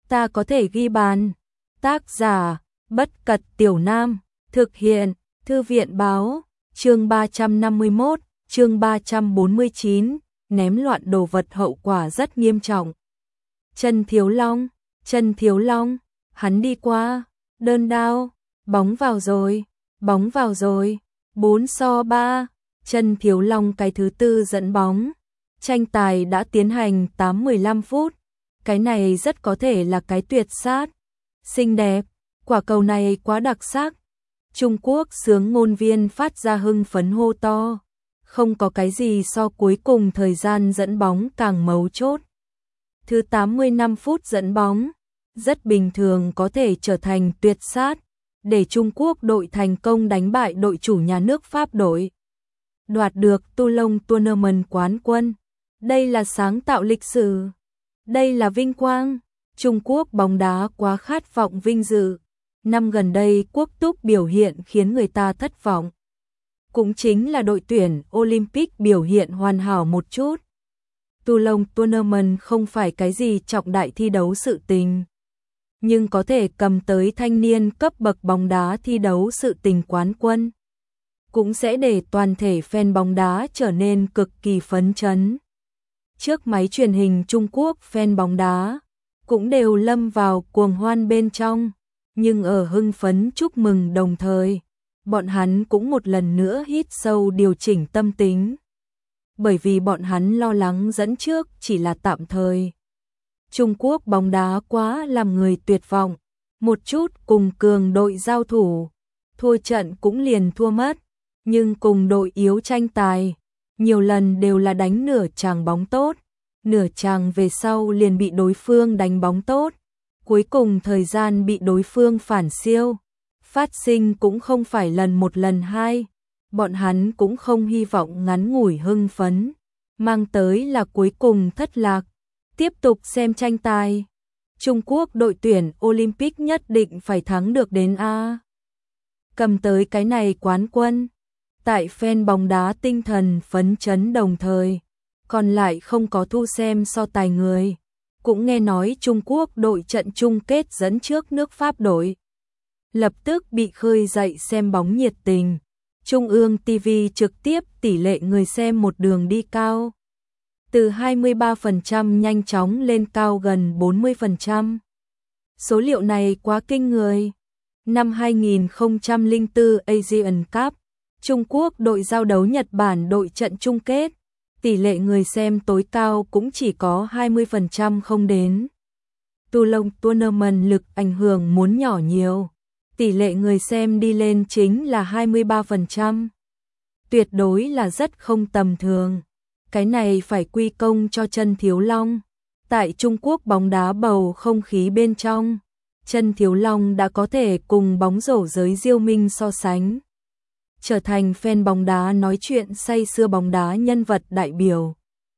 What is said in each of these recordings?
ta có thể ghi bàn. Tác giả, Bất Cật Tiểu Nam, thực hiện, Thư viện báo, chương 351, chương 349, ném loạn đồ vật hậu quả rất nghiêm trọng. Trần Thiếu Long, hắn đi qua, đơn đao, bóng vào rồi, 4-3, Trần Thiếu Long cái thứ tư dẫn bóng. Tranh tài đã tiến hành 15 phút, cái này rất có thể là cái tuyệt sát. Xinh đẹp, quả cầu này quá đặc sắc. Trung Quốc xướng ngôn viên phát ra hưng phấn hô to. Không có cái gì so cuối cùng thời gian dẫn bóng càng mấu chốt. Thứ 85 phút dẫn bóng, rất bình thường có thể trở thành tuyệt sát, để Trung Quốc đội thành công đánh bại đội chủ nhà nước Pháp đội. Đoạt được Toulon Tournament quán quân. Đây là sáng tạo lịch sử. Đây là vinh quang. Trung Quốc bóng đá quá khát vọng vinh dự. Năm gần đây quốc túc biểu hiện khiến người ta thất vọng. Cũng chính là đội tuyển Olympic biểu hiện hoàn hảo một chút. Toulon Tournament không phải cái gì trọng đại thi đấu sự tình, nhưng có thể cầm tới thanh niên cấp bậc bóng đá thi đấu sự tình quán quân, cũng sẽ để toàn thể fan bóng đá trở nên cực kỳ phấn chấn. Trước máy truyền hình Trung Quốc fan bóng đá cũng đều lâm vào cuồng hoan bên trong, nhưng ở hưng phấn chúc mừng đồng thời, bọn hắn cũng một lần nữa hít sâu điều chỉnh tâm tính. Bởi vì bọn hắn lo lắng dẫn trước chỉ là tạm thời. Trung Quốc bóng đá quá làm người tuyệt vọng, một chút cùng cường đội giao thủ, thua trận cũng liền thua mất, nhưng cùng đội yếu tranh tài, nhiều lần đều là đánh nửa chàng bóng tốt, nửa chàng về sau liền bị đối phương đánh bóng tốt, cuối cùng thời gian bị đối phương phản siêu. Phát sinh cũng không phải lần một lần hai, bọn hắn cũng không hy vọng ngắn ngủi hưng phấn, mang tới là cuối cùng thất lạc. Tiếp tục xem tranh tài. Trung Quốc đội tuyển Olympic nhất định phải thắng được đến A. Cầm tới cái này quán quân. Tại fan bóng đá tinh thần phấn chấn đồng thời, còn lại không có thu xem so tài người. Cũng nghe nói Trung Quốc đội trận chung kết dẫn trước nước Pháp đội. Lập tức bị khơi dậy xem bóng nhiệt tình. Trung ương TV trực tiếp tỷ lệ người xem một đường đi cao. Từ 23% nhanh chóng lên cao gần 40%. Số liệu này quá kinh người. Năm 2004 Asian Cup, Trung Quốc đội giao đấu Nhật Bản đội trận chung kết, tỷ lệ người xem tối cao cũng chỉ có 20% không đến. Toulon Tournament lực ảnh hưởng muốn nhỏ nhiều, tỷ lệ người xem đi lên chính là 23%. Tuyệt đối là rất không tầm thường. Cái này phải quy công cho Trần Thiếu Long. Tại Trung Quốc bóng đá bầu không khí bên trong, Trần Thiếu Long đã có thể cùng bóng rổ giới Diêu Minh so sánh, trở thành fan bóng đá nói chuyện say sưa bóng đá nhân vật đại biểu.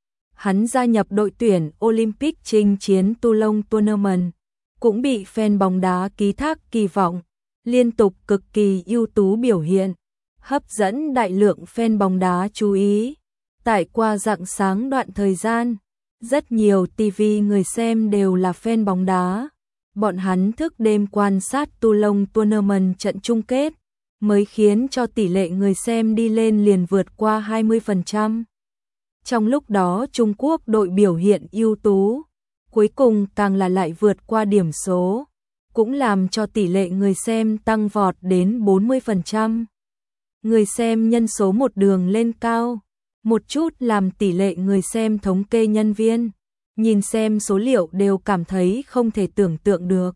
Hắn gia nhập đội tuyển Olympic chinh chiến Toulon Tournament, cũng bị fan bóng đá ký thác kỳ vọng, liên tục cực kỳ ưu tú biểu hiện, hấp dẫn đại lượng fan bóng đá chú ý. Tại qua rạng sáng đoạn thời gian, rất nhiều TV người xem đều là fan bóng đá. Bọn hắn thức đêm quan sát Toulon Tournament trận chung kết, mới khiến cho tỷ lệ người xem đi lên liền vượt qua 20%. Trong lúc đó Trung Quốc đội biểu hiện ưu tú, cuối cùng càng là lại vượt qua điểm số, cũng làm cho tỷ lệ người xem tăng vọt đến 40%. Người xem nhân số một đường lên cao, một chút làm tỷ lệ người xem thống kê nhân viên, nhìn xem số liệu đều cảm thấy không thể tưởng tượng được.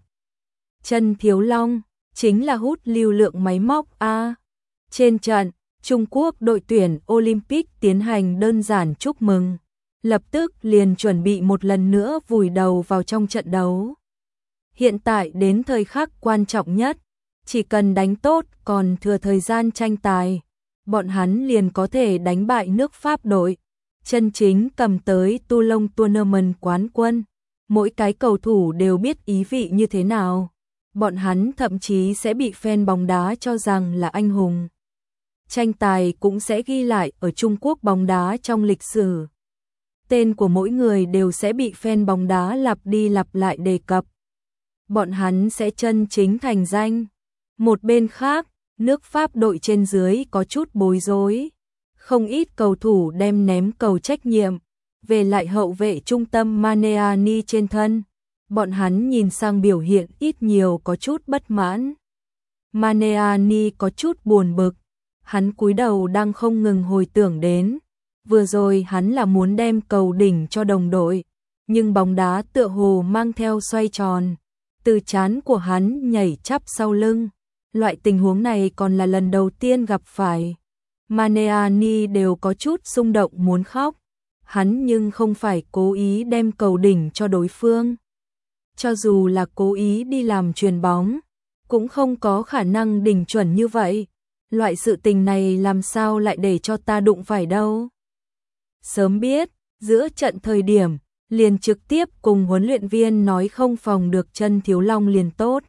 Trần Thiếu Long chính là hút lưu lượng máy móc A. Trên trận, Trung Quốc đội tuyển Olympic tiến hành đơn giản chúc mừng, lập tức liền chuẩn bị một lần nữa vùi đầu vào trong trận đấu. Hiện tại đến thời khắc quan trọng nhất, chỉ cần đánh tốt còn thừa thời gian tranh tài, bọn hắn liền có thể đánh bại nước Pháp đội, chân chính cầm tới Toulon Tournament quán quân. Mỗi cái cầu thủ đều biết ý vị như thế nào, bọn hắn thậm chí sẽ bị fan bóng đá cho rằng là anh hùng. Tranh tài cũng sẽ ghi lại ở Trung Quốc bóng đá trong lịch sử. Tên của mỗi người đều sẽ bị fan bóng đá lặp đi lặp lại đề cập. bọn hắn sẽ chân chính thành danh. Một bên khác, nước Pháp đội trên dưới có chút bối rối. Không ít cầu thủ đem ném cầu trách nhiệm về lại hậu vệ trung tâm Maneani trên thân. Bọn hắn nhìn sang biểu hiện ít nhiều có chút bất mãn. Maneani có chút buồn bực. Hắn cúi đầu đang không ngừng hồi tưởng đến. Vừa rồi hắn là muốn đem cầu đỉnh cho đồng đội. Nhưng bóng đá tựa hồ mang theo xoay tròn. Từ trán của hắn nhảy chắp sau lưng. Loại tình huống này còn là lần đầu tiên gặp phải. Maneani đều có chút xung động muốn khóc. Hắn nhưng không phải cố ý đem cầu đỉnh cho đối phương. Cho dù là cố ý đi làm chuyền bóng, cũng không có khả năng đỉnh chuẩn như vậy. Loại sự tình này làm sao lại để cho ta đụng phải đâu. Sớm biết, giữa trận thời điểm, liền trực tiếp cùng huấn luyện viên nói không phòng được chân Thiếu Long liền tốt.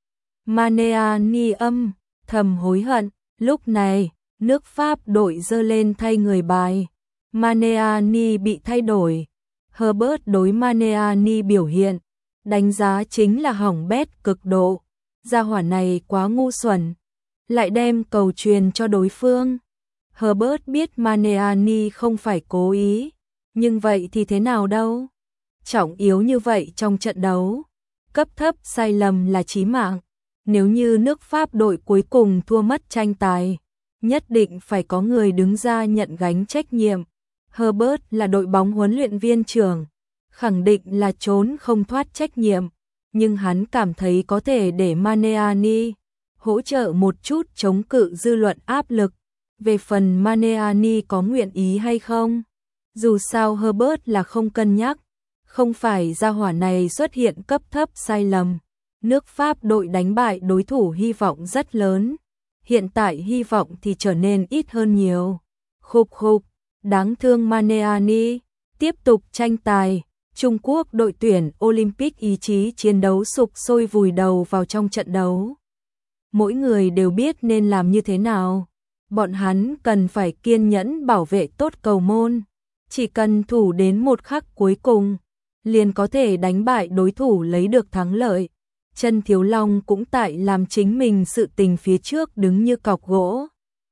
Maneani âm thầm hối hận. Lúc này, nước Pháp đội dơ lên thay người bài. Maneani bị thay đổi. Herbert đối Maneani biểu hiện, đánh giá chính là hỏng bét cực độ. Gia hỏa này quá ngu xuẩn, lại đem cầu truyền cho đối phương. Herbert biết Maneani không phải cố ý, nhưng vậy thì thế nào đâu. Trọng yếu như vậy trong trận đấu, cấp thấp sai lầm là chí mạng. Nếu như nước Pháp đội cuối cùng thua mất tranh tài, nhất định phải có người đứng ra nhận gánh trách nhiệm. Herbert là đội bóng huấn luyện viên trưởng, khẳng định là trốn không thoát trách nhiệm, nhưng hắn cảm thấy có thể để Maneani hỗ trợ một chút chống cự dư luận áp lực. Về phần Maneani có nguyện ý hay không, dù sao Herbert là không cân nhắc, không phải gia hỏa này xuất hiện cấp thấp sai lầm. Nước Pháp đội đánh bại đối thủ hy vọng rất lớn, hiện tại hy vọng thì trở nên ít hơn nhiều. Khục khục, đáng thương Maneani. Tiếp tục tranh tài, Trung Quốc đội tuyển Olympic ý chí chiến đấu sục sôi vùi đầu vào trong trận đấu. Mỗi người đều biết nên làm như thế nào. Bọn hắn cần phải kiên nhẫn bảo vệ tốt cầu môn. Chỉ cần thủ đến một khắc cuối cùng, liền có thể đánh bại đối thủ lấy được thắng lợi. Chân Thiếu Long cũng tại làm chính mình sự tình phía trước đứng như cọc gỗ.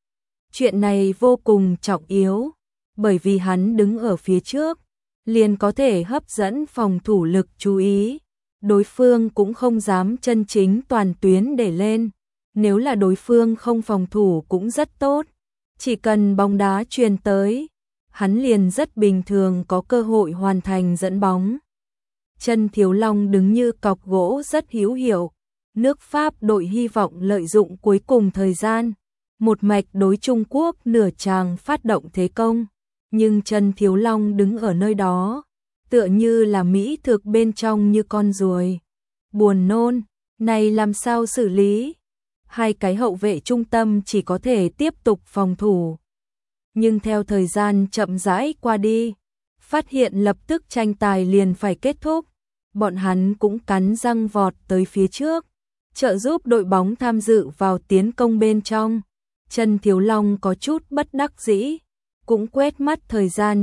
Chuyện này vô cùng trọng yếu, bởi vì hắn đứng ở phía trước, liền có thể hấp dẫn phòng thủ lực chú ý. Đối phương cũng không dám chân chính toàn tuyến để lên. Nếu là đối phương không phòng thủ cũng rất tốt. Chỉ cần bóng đá truyền tới, hắn liền rất bình thường có cơ hội hoàn thành dẫn bóng. Chân Thiếu Long đứng như cọc gỗ rất hữu hiệu. Nước Pháp đội hy vọng lợi dụng cuối cùng thời gian, một mạch đối Trung Quốc nửa tràng phát động thế công. Nhưng Chân Thiếu Long đứng ở nơi đó, tựa như là mỹ thực bên trong như con ruồi. Buồn nôn, này làm sao xử lý? Hai cái hậu vệ trung tâm chỉ có thể tiếp tục phòng thủ. Nhưng theo thời gian chậm rãi qua đi, phát hiện lập tức tranh tài liền phải kết thúc. Bọn hắn cũng cắn răng vọt tới phía trước, trợ giúp đội bóng tham dự vào tiến công bên trong. Chân Thiếu Long có chút bất đắc dĩ, cũng quét mắt thời gian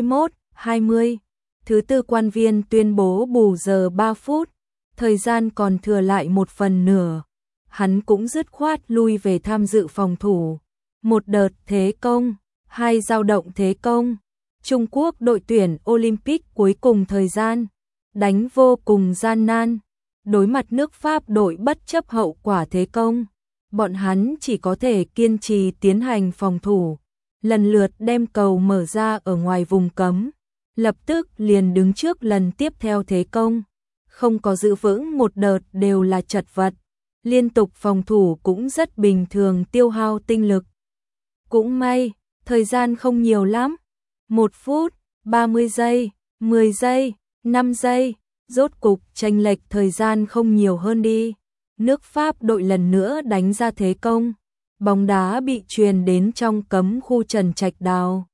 91:20. Thứ tư quan viên tuyên bố bù giờ 3 phút, thời gian còn thừa lại 1/4. Hắn cũng dứt khoát lui về tham dự phòng thủ. Một đợt thế công, hai dao động thế công. Trung Quốc đội tuyển Olympic cuối cùng thời gian đánh vô cùng gian nan. Đối mặt nước Pháp đội bất chấp hậu quả thế công, bọn hắn chỉ có thể kiên trì tiến hành phòng thủ, lần lượt đem cầu mở ra ở ngoài vùng cấm, lập tức liền đứng trước lần tiếp theo thế công. Không có giữ vững một đợt đều là chật vật, liên tục phòng thủ cũng rất bình thường tiêu hao tinh lực. Cũng may, thời gian không nhiều lắm, 1 phút, 30 giây, 10 giây, 5 giây, rốt cục chênh lệch thời gian không nhiều hơn đi. Nước Pháp đội lần nữa đánh ra thế công, bóng đá bị truyền đến trong cấm khu Trần Trạch Đào.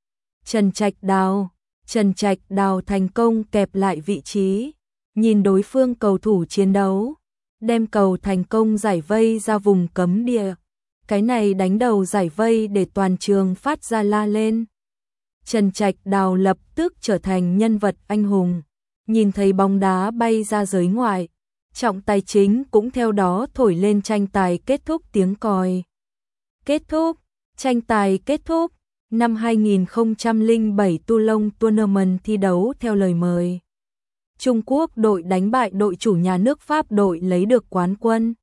Trần Trạch Đào thành công kẹp lại vị trí, nhìn đối phương cầu thủ chiến đấu, đem cầu thành công giải vây ra vùng cấm địa. Cái này đánh đầu giải vây để toàn trường phát ra la lên. Trần Trạch Đào lập tức trở thành nhân vật anh hùng. Nhìn thấy bóng đá bay ra giới ngoại, trọng tài chính cũng theo đó thổi lên tranh tài kết thúc tiếng còi. Kết thúc, tranh tài kết thúc. Năm 2007 Toulon Tournament thi đấu theo lời mời. Trung Quốc đội đánh bại đội chủ nhà nước Pháp, đội lấy được quán quân.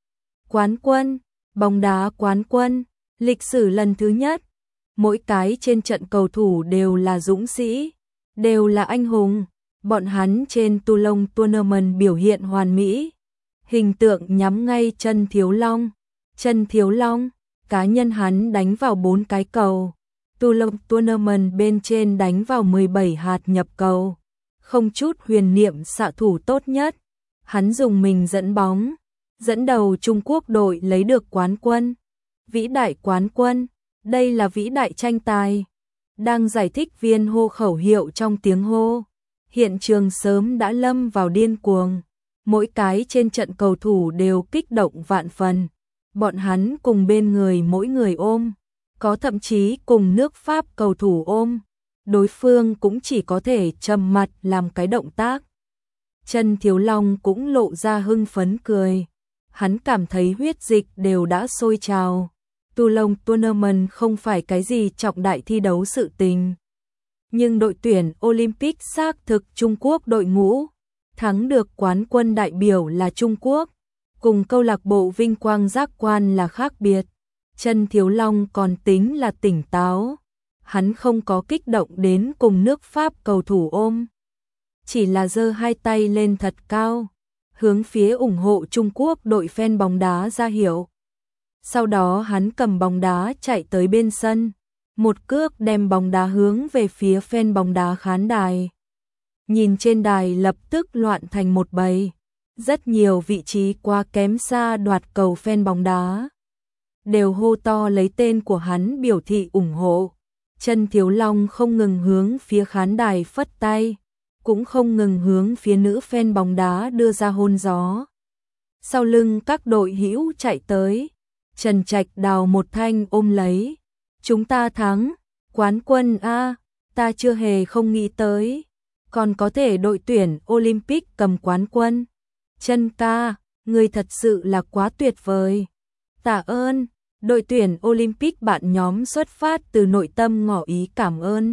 Quán quân, bóng đá quán quân, lịch sử lần thứ nhất. Mỗi cái trên trận cầu thủ đều là dũng sĩ, đều là anh hùng. Bọn hắn trên Toulon Tournament biểu hiện hoàn mỹ. Hình tượng nhắm ngay Trần Thiếu Long. Trần Thiếu Long, cá nhân hắn đánh vào 4 cái cầu. Toulon Tournament bên trên đánh vào 17 hạt nhập cầu. Không chút huyền niệm, xạ thủ tốt nhất. Hắn dùng mình dẫn bóng, dẫn đầu Trung Quốc đội lấy được quán quân. Vĩ đại quán quân, đây là vĩ đại tranh tài. Đang giải thích viên hô khẩu hiệu trong tiếng hô. Hiện trường sớm đã lâm vào điên cuồng. Mỗi cái trên trận cầu thủ đều kích động vạn phần. Bọn hắn cùng bên người mỗi người ôm. Có thậm chí cùng nước Pháp cầu thủ ôm. Đối phương cũng chỉ có thể trầm mặt làm cái động tác. Trần Thiếu Long cũng lộ ra hưng phấn cười. Hắn cảm thấy huyết dịch đều đã sôi trào. Toulon Tournament không phải cái gì trọng đại thi đấu sự tình. Nhưng đội tuyển Olympic xác thực Trung Quốc đội ngũ. Thắng được quán quân đại biểu là Trung Quốc. Cùng câu lạc bộ vinh quang giác quan là khác biệt. Trần Thiếu Long còn tính là tỉnh táo. Hắn không có kích động đến cùng nước Pháp cầu thủ ôm. Chỉ là giơ hai tay lên thật cao, hướng phía ủng hộ Trung Quốc đội fan bóng đá ra hiệu. Sau đó hắn cầm bóng đá chạy tới bên sân, một cước đem bóng đá hướng về phía fan bóng đá khán đài. Nhìn trên đài lập tức loạn thành một bầy. Rất nhiều vị trí quá kém xa đoạt cầu fan bóng đá đều hô to lấy tên của hắn biểu thị ủng hộ. Trần Thiếu Long không ngừng hướng phía khán đài phất tay, cũng không ngừng hướng phía nữ fan bóng đá đưa ra hôn gió. Sau lưng các đội hữu chạy tới, Trần Trạch Đào một thanh ôm lấy. Chúng ta thắng, quán quân a, ta chưa hề không nghĩ tới, còn có thể đội tuyển Olympic cầm quán quân. Trần ca, người thật sự là quá tuyệt vời. Tạ ơn. Đội tuyển Olympic bạn nhóm xuất phát từ nội tâm ngỏ ý cảm ơn.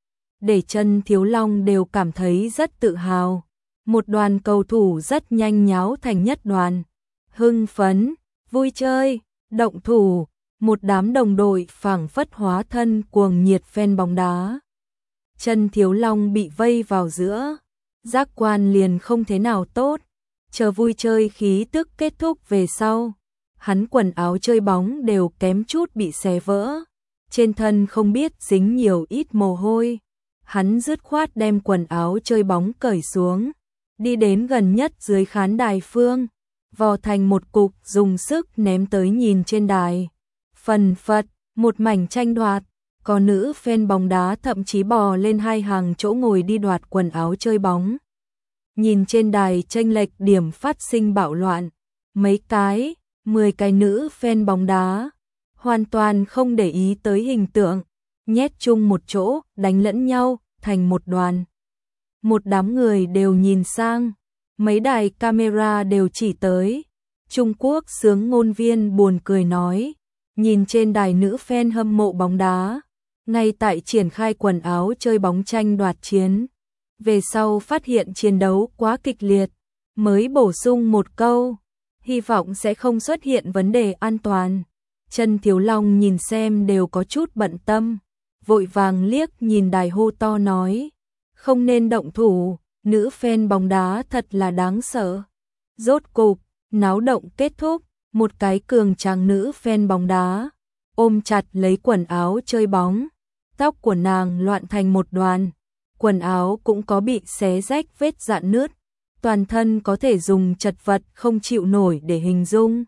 Để Trần Thiếu Long đều cảm thấy rất tự hào. Một đoàn cầu thủ rất nhanh nháo thành nhất đoàn. Hưng phấn, vui chơi, động thủ. Một đám đồng đội phảng phất hóa thân cuồng nhiệt fan bóng đá. Trần Thiếu Long bị vây vào giữa. Giác quan liền không thế nào tốt. Chờ vui chơi khí tức kết thúc về sau. Hắn quần áo chơi bóng đều kém chút bị xé vỡ. Trên thân không biết dính nhiều ít mồ hôi. Hắn dứt khoát đem quần áo chơi bóng cởi xuống. Đi đến gần nhất dưới khán đài phương. Vò thành một cục dùng sức ném tới nhìn trên đài. Phần phật, một mảnh tranh đoạt. Có nữ fan bóng đá thậm chí bò lên hai hàng chỗ ngồi đi đoạt quần áo chơi bóng. Nhìn trên đài chênh lệch điểm phát sinh bạo loạn. Mấy cái 10 cái nữ fan bóng đá, hoàn toàn không để ý tới hình tượng, nhét chung một chỗ, đánh lẫn nhau, thành một đoàn. Một đám người đều nhìn sang, mấy đài camera đều chỉ tới. Trung Quốc sướng ngôn viên buồn cười nói, nhìn trên đài nữ fan hâm mộ bóng đá, ngay tại triển khai quần áo chơi bóng tranh đoạt chiến. Về sau phát hiện chiến đấu quá kịch liệt, mới bổ sung một câu. Hy vọng sẽ không xuất hiện vấn đề an toàn. Trần Thiếu Long nhìn xem đều có chút bận tâm. Vội vàng liếc nhìn đài hô to nói. Không nên động thủ, nữ fan bóng đá thật là đáng sợ. Rốt cục, náo động kết thúc. Một cái cường tráng nữ fan bóng đá ôm chặt lấy quần áo chơi bóng. Tóc của nàng loạn thành một đoàn. Quần áo cũng có bị xé rách vết rạn nứt. Toàn thân có thể dùng chật vật không chịu nổi để hình dung.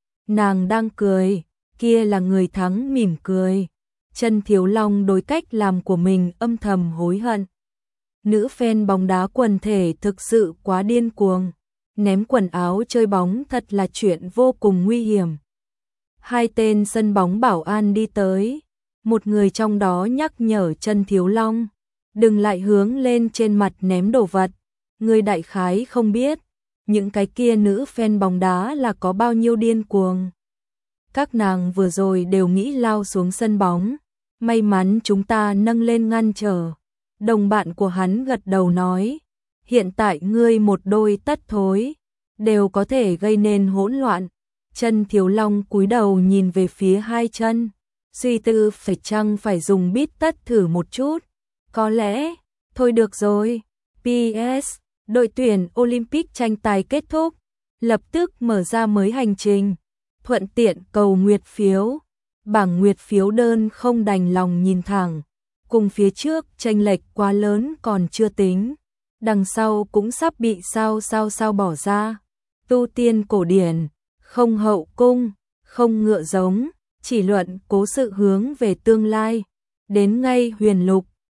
Nàng đang cười, kia là người thắng mỉm cười. Trần Thiếu Long đối cách làm của mình âm thầm hối hận. Nữ fan bóng đá quần thể thực sự quá điên cuồng. Ném quần áo chơi bóng thật là chuyện vô cùng nguy hiểm. Hai tên sân bóng bảo an đi tới. Một người trong đó nhắc nhở Trần Thiếu Long. Đừng lại hướng lên trên mặt ném đồ vật. Người đại khái không biết, những cái kia nữ fan bóng đá là có bao nhiêu điên cuồng. Các nàng vừa rồi đều nghĩ lao xuống sân bóng, may mắn chúng ta nâng lên ngăn trở. Đồng bạn của hắn gật đầu nói, hiện tại ngươi một đôi tất thối, đều có thể gây nên hỗn loạn. Chân Thiếu Long cúi đầu nhìn về phía hai chân, suy tư phải chăng phải dùng bít tất thử một chút. Có lẽ, thôi được rồi. PS, đội tuyển Olympic tranh tài kết thúc, lập tức mở ra mới hành trình, thuận tiện cầu nguyệt phiếu. Bảng nguyệt phiếu đơn không đành lòng nhìn thẳng, cùng phía trước chênh lệch quá lớn còn chưa tính, đằng sau cũng sắp bị sao bỏ ra. Tu tiên cổ điển, không hậu cung, không ngựa giống, chỉ luận cố sự hướng về tương lai. Đến ngay huyền lục,